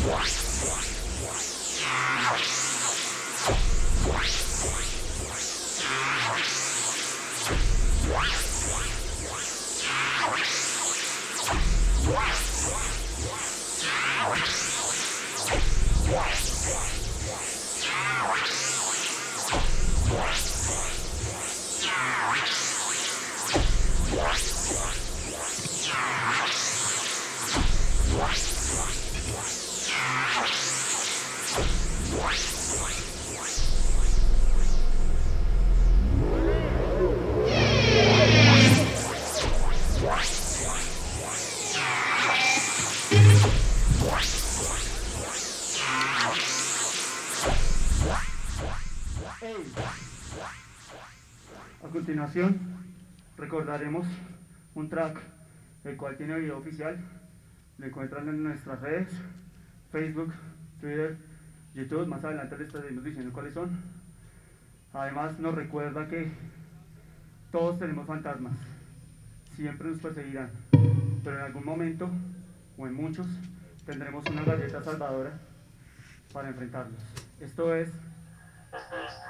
A continuación, recordaremos un track, el cual tiene video oficial. Lo encuentran en nuestras redes, Facebook, Twitter, YouTube. Más adelante les estaremos diciendo cuáles son. Además, nos recuerda que todos tenemos fantasmas, siempre nos perseguirán, pero en algún momento, o en muchos, tendremos una galleta salvadora para enfrentarlos. Esto es